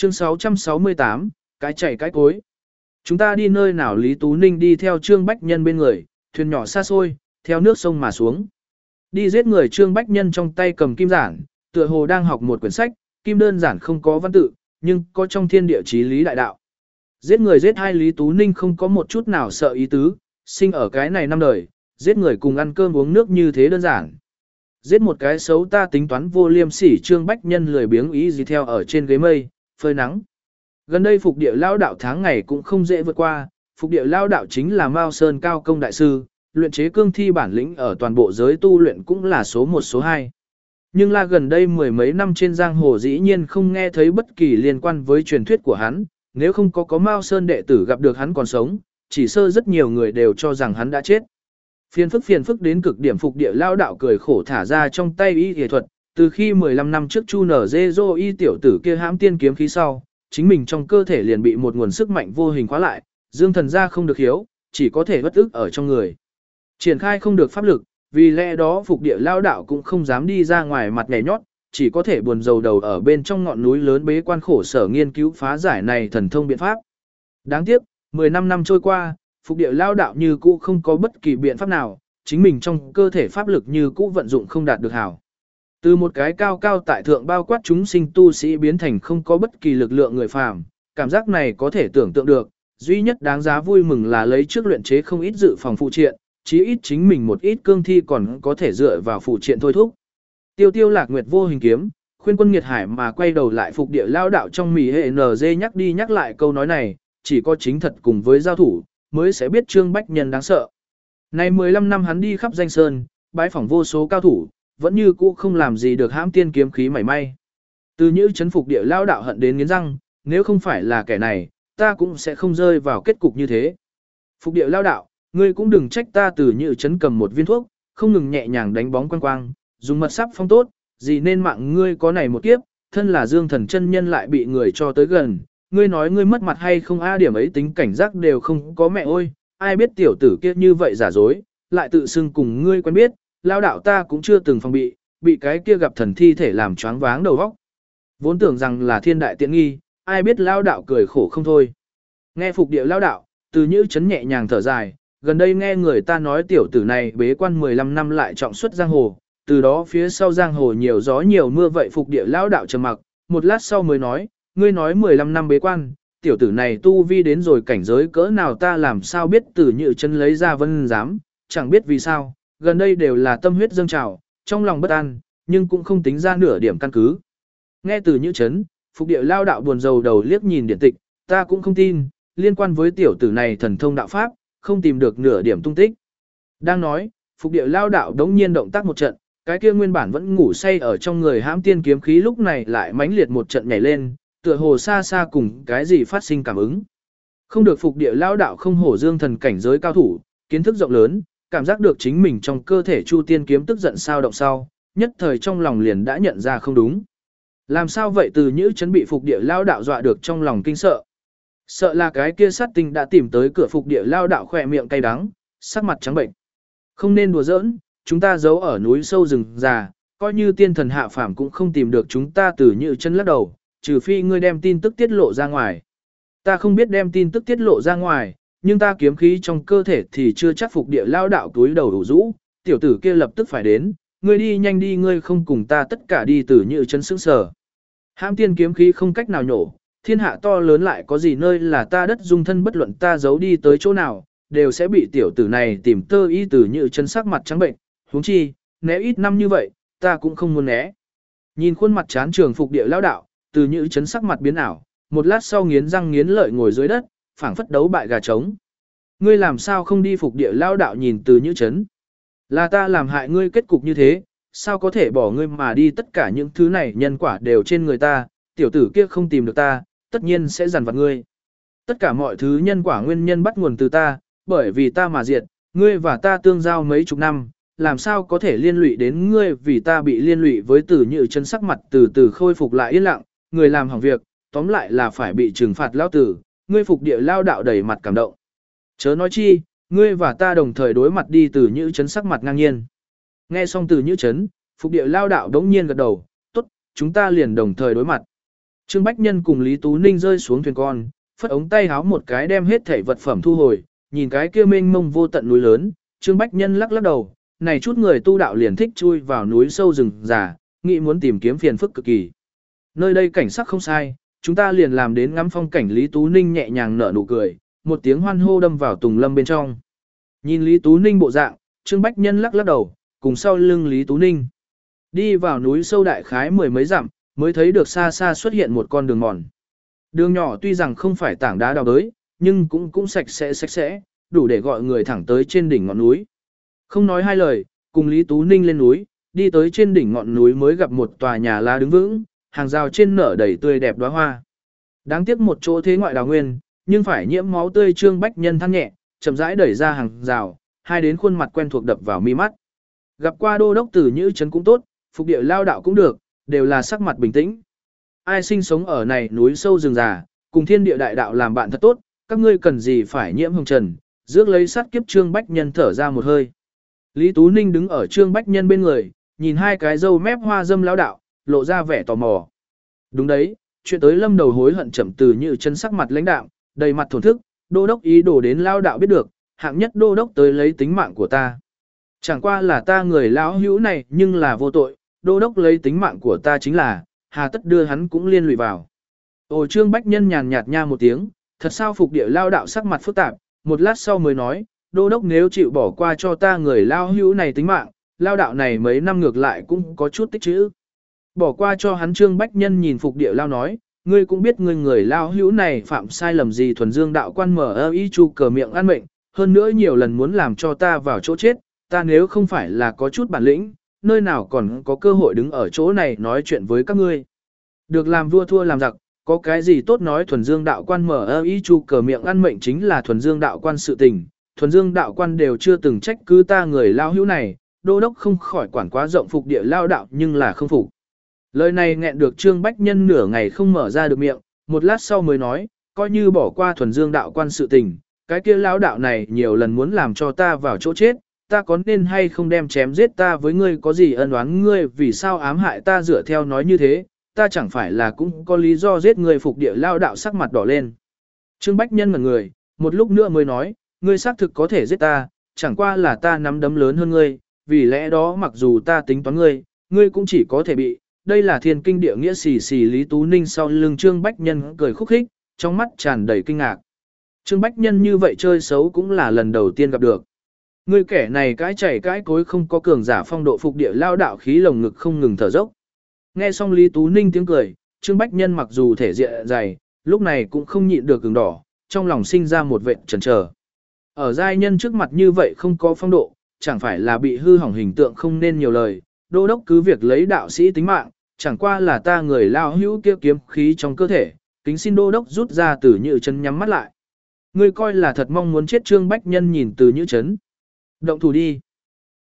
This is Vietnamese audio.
Chương 668, cái chảy cái cối. Chúng ta đi nơi nào? Lý Tú Ninh đi theo Trương Bách Nhân bên người, thuyền nhỏ xa xôi, theo nước sông mà xuống. Đi giết người. Trương Bách Nhân trong tay cầm kim giản, tựa hồ đang học một quyển sách, kim đơn giản không có văn tự, nhưng có trong thiên địa chí lý đại đạo. Giết người giết hai, Lý Tú Ninh không có một chút nào sợ ý tứ, sinh ở cái này năm đời, giết người cùng ăn cơm uống nước như thế đơn giản. Giết một cái xấu ta tính toán vô liêm sỉ. Trương Bách Nhân lười biếng ý gì theo ở trên ghế mây, phơi nắng. Gần đây phục địa lao đạo tháng ngày cũng không dễ vượt qua, phục địa lao đạo chính là Mao Sơn cao công đại sư, luyện chế cương thi bản lĩnh ở toàn bộ giới tu luyện cũng là số 1 số 2. Nhưng là gần đây mười mấy năm trên giang hồ dĩ nhiên không nghe thấy bất kỳ liên quan với truyền thuyết của hắn, nếu không có Mao Sơn đệ tử gặp được hắn còn sống, chỉ sơ rất nhiều người đều cho rằng hắn đã chết. Phiền phức đến cực điểm. Phục địa lao đạo cười khổ thả ra trong tay y y thuật, từ khi 15 năm trước Chu Nở Dê Dô y tiểu tử kia hãm tiên kiếm khí sau, chính mình trong cơ thể liền bị một nguồn sức mạnh vô hình khóa lại, dương thần ra không được hiếu, chỉ có thể bất ức ở trong người. Triển khai không được pháp lực, vì lẽ đó phục địa lao đạo cũng không dám đi ra ngoài mặt nhảy nhót, chỉ có thể buồn rầu đầu ở bên trong ngọn núi lớn bế quan khổ sở nghiên cứu phá giải này thần thông biện pháp. Đáng tiếc, 15 năm trôi qua, phục địa lao đạo như cũ không có bất kỳ biện pháp nào, chính mình trong cơ thể pháp lực như cũ vận dụng không đạt được hảo. Từ một cái cao cao tại thượng bao quát chúng sinh tu sĩ biến thành không có bất kỳ lực lượng người phàm, cảm giác này có thể tưởng tượng được, duy nhất đáng giá vui mừng là lấy trước luyện chế không ít dự phòng phụ triện, chí ít chính mình một ít cương thi còn có thể dựa vào phụ triện thôi thúc. Tiêu tiêu lạc nguyệt vô hình kiếm, khuyên quân nghiệt hải mà quay đầu lại phục địa lao đạo trong mỉ hệ NG nhắc đi nhắc lại câu nói này, chỉ có chính thật cùng với giao thủ, mới sẽ biết Trương Bách Nhân đáng sợ. Này 15 năm hắn đi khắp danh sơn, bái phỏng vô số cao thủ, vẫn như cũ không làm gì được hãm tiên kiếm khí mảy may. Từ như chấn phục địa lao đạo hận đến nghiến răng, nếu không phải là kẻ này, ta cũng sẽ không rơi vào kết cục như thế. Phục địa lao đạo, ngươi cũng đừng trách ta. Từ như chấn cầm một viên thuốc, không ngừng nhẹ nhàng đánh bóng quang quang, dùng mật sắp phong tốt, gì nên mạng ngươi có này một kiếp, thân là dương thần chân nhân lại bị người cho tới gần, ngươi nói ngươi mất mặt hay không? Điểm ấy tính cảnh giác đều không có. Mẹ ơi, ai biết tiểu tử kia như vậy giả dối, lại tự xưng cùng ngươi quen biết, lao đạo ta cũng chưa từng phòng bị cái kia gặp thần thi thể làm choáng váng đầu óc. Vốn tưởng rằng là thiên đại tiện nghi, ai biết lao đạo cười khổ không thôi. Nghe phục địa lao đạo, từ như chấn nhẹ nhàng thở dài, gần đây nghe người ta nói tiểu tử này bế quan 15 năm lại trọng xuất giang hồ, từ đó phía sau giang hồ nhiều gió nhiều mưa. Vậy phục địa lao đạo trầm mặc, một lát sau mới nói, ngươi nói 15 năm bế quan, tiểu tử này tu vi đến rồi cảnh giới cỡ nào ta làm sao biết? Từ như chấn lấy ra vân giám, chẳng biết vì sao, gần đây đều là tâm huyết dâng trào, trong lòng bất an, nhưng cũng không tính ra nửa điểm căn cứ. Nghe từ như chấn, phục địa lao đạo buồn rầu đầu liếc nhìn điển tịch, ta cũng không tin, liên quan với tiểu tử này thần thông đạo pháp, không tìm được nửa điểm tung tích. Đang nói, phục địa lao đạo đống nhiên động tác một trận, cái kia nguyên bản vẫn ngủ say ở trong người hãm tiên kiếm khí lúc này lại mãnh liệt một trận nhảy lên, tựa hồ xa xa cùng cái gì phát sinh cảm ứng. Không được. Phục địa lao đạo không hổ dương thần cảnh giới cao thủ, kiến thức rộng lớn, cảm giác được chính mình trong cơ thể Chu Tiên kiếm tức giận sao động sau, nhất thời trong lòng liền đã nhận ra không đúng. Làm sao vậy? Từ như chấn bị phục địa lao đạo dọa được trong lòng kinh sợ. Sợ là cái kia sát tinh đã tìm tới cửa. Phục địa lao đạo khỏe miệng cay đắng, sắc mặt trắng bệnh. Không nên đùa giỡn, chúng ta giấu ở núi sâu rừng già, coi như tiên thần hạ phàm cũng không tìm được chúng ta. Từ như chấn lắc đầu, trừ phi ngươi đem tin tức tiết lộ ra ngoài. Ta không biết đem tin tức tiết lộ ra ngoài, nhưng ta kiếm khí trong cơ thể thì chưa chắc. Phục địa lao đạo túi đầu đủ rũ, tiểu tử kia lập tức phải đến, ngươi đi nhanh đi, ngươi không cùng ta tất cả đi. Từ như chấn sững sờ. Hãm tiên kiếm khí không cách nào nhổ, thiên hạ to lớn lại có gì nơi là ta đất dung thân, bất luận ta giấu đi tới chỗ nào, đều sẽ bị tiểu tử này tìm tơ y. Từ như chấn sắc mặt trắng bệnh, huống chi, né ít năm như vậy, ta cũng không muốn né. Nhìn khuôn mặt chán trường phục địa lao đạo, từ như chấn sắc mặt biến ảo, một lát sau nghiến răng nghiến lợi ngồi dưới đất, phảng phất đấu bại gà trống. Ngươi làm sao không đi? Phục địa lao đạo nhìn từ như chấn. Là ta làm hại ngươi kết cục như thế, sao có thể bỏ ngươi mà đi? Tất cả những thứ này nhân quả đều trên người ta, tiểu tử kia không tìm được ta, tất nhiên sẽ dằn vặt ngươi. Tất cả mọi thứ nhân quả nguyên nhân bắt nguồn từ ta, bởi vì ta mà diệt, ngươi và ta tương giao mấy chục năm, làm sao có thể liên lụy đến ngươi? Vì ta bị liên lụy với từ như chấn sắc mặt từ từ khôi phục lại yên lặng, người làm hỏng việc, tóm lại là phải bị trừng phạt lao tử. Ngươi phục địa lao đạo đầy mặt cảm động. Chớ nói chi, ngươi và ta đồng thời đối mặt đi. Từ như chấn sắc mặt ngang nhiên. Nghe xong từ như chấn, phục địa lao đạo đống nhiên gật đầu, tốt, chúng ta liền đồng thời đối mặt. Trương Bách Nhân cùng Lý Tú Ninh rơi xuống thuyền con, phất ống tay háo một cái đem hết thảy vật phẩm thu hồi, nhìn cái kia mênh mông vô tận núi lớn, Trương Bách Nhân lắc lắc đầu, này chút người tu đạo liền thích chui vào núi sâu rừng già, nghĩ muốn tìm kiếm phiền phức cực kỳ. Nơi đây cảnh sắc không sai, chúng ta liền làm đến ngắm phong cảnh. Lý Tú Ninh nhẹ nhàng nở nụ cười, một tiếng hoan hô đâm vào tùng lâm bên trong. Nhìn Lý Tú Ninh bộ dạng, Trương Bách Nhân lắc lắc đầu, cùng sau lưng Lý Tú Ninh. Đi vào núi sâu đại khái mười mấy dặm, mới thấy được xa xa xuất hiện một con đường mòn. Đường nhỏ tuy rằng không phải tảng đá đào đới, nhưng cũng sạch sẽ, đủ để gọi người thẳng tới trên đỉnh ngọn núi. Không nói hai lời, cùng Lý Tú Ninh lên núi, đi tới trên đỉnh ngọn núi mới gặp một tòa nhà lá đứng vững, hàng rào trên nở đầy tươi đẹp đóa hoa. Đáng tiếc một chỗ thế ngoại đào nguyên, nhưng phải nhiễm máu tươi. Trương Bách Nhân than nhẹ, chậm rãi đẩy ra hàng rào, hai đến khuôn mặt quen thuộc đập vào mi mắt. Gặp qua đô đốc Tử Nhữ Trấn cũng tốt, phục địa lao đạo cũng được, đều là sắc mặt bình tĩnh. Ai sinh sống ở này núi sâu rừng già, cùng thiên địa đại đạo làm bạn thật tốt, các ngươi cần gì phải nhiễm hồng trần, rước lấy sát kiếp. Trương Bách Nhân thở ra một hơi. Lý Tú Ninh đứng ở Trương Bách Nhân bên người, nhìn hai cái râu mép hoa dâm lão đạo, lộ ra vẻ tò mò. Đúng đấy, chuyện tới lâm đầu hối hận chậm. Từ Như chân sắc mặt lãnh đạm, đầy mặt thổn thức, đô đốc ý đồ đến lao đạo biết được, hạng nhất đô đốc tới lấy tính mạng của ta. Chẳng qua là ta người lão hữu này nhưng là vô tội, đô đốc lấy tính mạng của ta chính là, hà tất đưa hắn cũng liên lụy vào. Ồ, Trương Bách Nhân nhàn nhạt nha một tiếng, thật sao phục địa lao đạo sắc mặt phức tạp, một lát sau mới nói, đô đốc nếu chịu bỏ qua cho ta người lao hữu này tính mạng, lao đạo này mấy năm ngược lại cũng có chút tích chữ. Bỏ qua cho hắn. Trương Bách Nhân nhìn phục địa lao nói, ngươi cũng biết ngươi người lao hữu này phạm sai lầm gì. Thuần Dương đạo quan mở y chu cờ miệng ăn mệnh, hơn nữa nhiều lần muốn làm cho ta vào chỗ chết, ta nếu không phải là có chút bản lĩnh, nơi nào còn có cơ hội đứng ở chỗ này nói chuyện với các ngươi. Được làm vua thua làm giặc, có cái gì tốt nói. Thuần Dương đạo quan mở y chu cờ miệng ăn mệnh chính là Thuần Dương đạo quan sự tình, Thuần Dương đạo quan đều chưa từng trách cứ ta người lao hữu này, đô đốc không khỏi quản quá rộng. Phục địa lao đạo nhưng là không phục. Lời này nghẹn được Trương Bách Nhân nửa ngày không mở ra được miệng, một lát sau mới nói, coi như bỏ qua Thuần Dương đạo quan sự tình, cái kia lão đạo này nhiều lần muốn làm cho ta vào chỗ chết, ta có nên hay không đem chém giết ta với ngươi có gì ân oán, ngươi vì sao ám hại ta dựa theo nói như thế, ta chẳng phải là cũng có lý do giết ngươi. Phục địa lao đạo sắc mặt đỏ lên. Trương Bách Nhân ngẩn người, một lúc nữa mới nói, ngươi xác thực có thể giết ta, chẳng qua là ta nắm đấm lớn hơn ngươi, vì lẽ đó mặc dù ta tính toán ngươi, ngươi cũng chỉ có thể bị. Đây là thiên kinh địa nghĩa. Xì xì. Lý Tú Ninh sau lưng Trương Bách Nhân cười khúc khích, trong mắt tràn đầy kinh ngạc. Trương Bách Nhân như vậy chơi xấu cũng là lần đầu tiên gặp được. Ngươi kẻ này cái chảy cái cối không có cường giả phong độ. Phục địa lao đạo khí lồng ngực không ngừng thở dốc. Nghe xong Lý Tú Ninh tiếng cười, Trương Bách Nhân mặc dù thể diện dày, lúc này cũng không nhịn được cứng đỏ, trong lòng sinh ra một vệt chần chờ. Ở giai nhân trước mặt như vậy không có phong độ, chẳng phải là bị hư hỏng hình tượng. Không nên nhiều lời, đô đốc cứ việc lấy đạo sĩ tính mạng, chẳng qua là ta người lao hữu kia kiếm khí trong cơ thể, kính xin đô đốc rút ra. Từ Như Trấn nhắm mắt lại. Ngươi coi là thật mong muốn chết. Trương Bách Nhân nhìn Từ Như Trấn. Động thủ đi.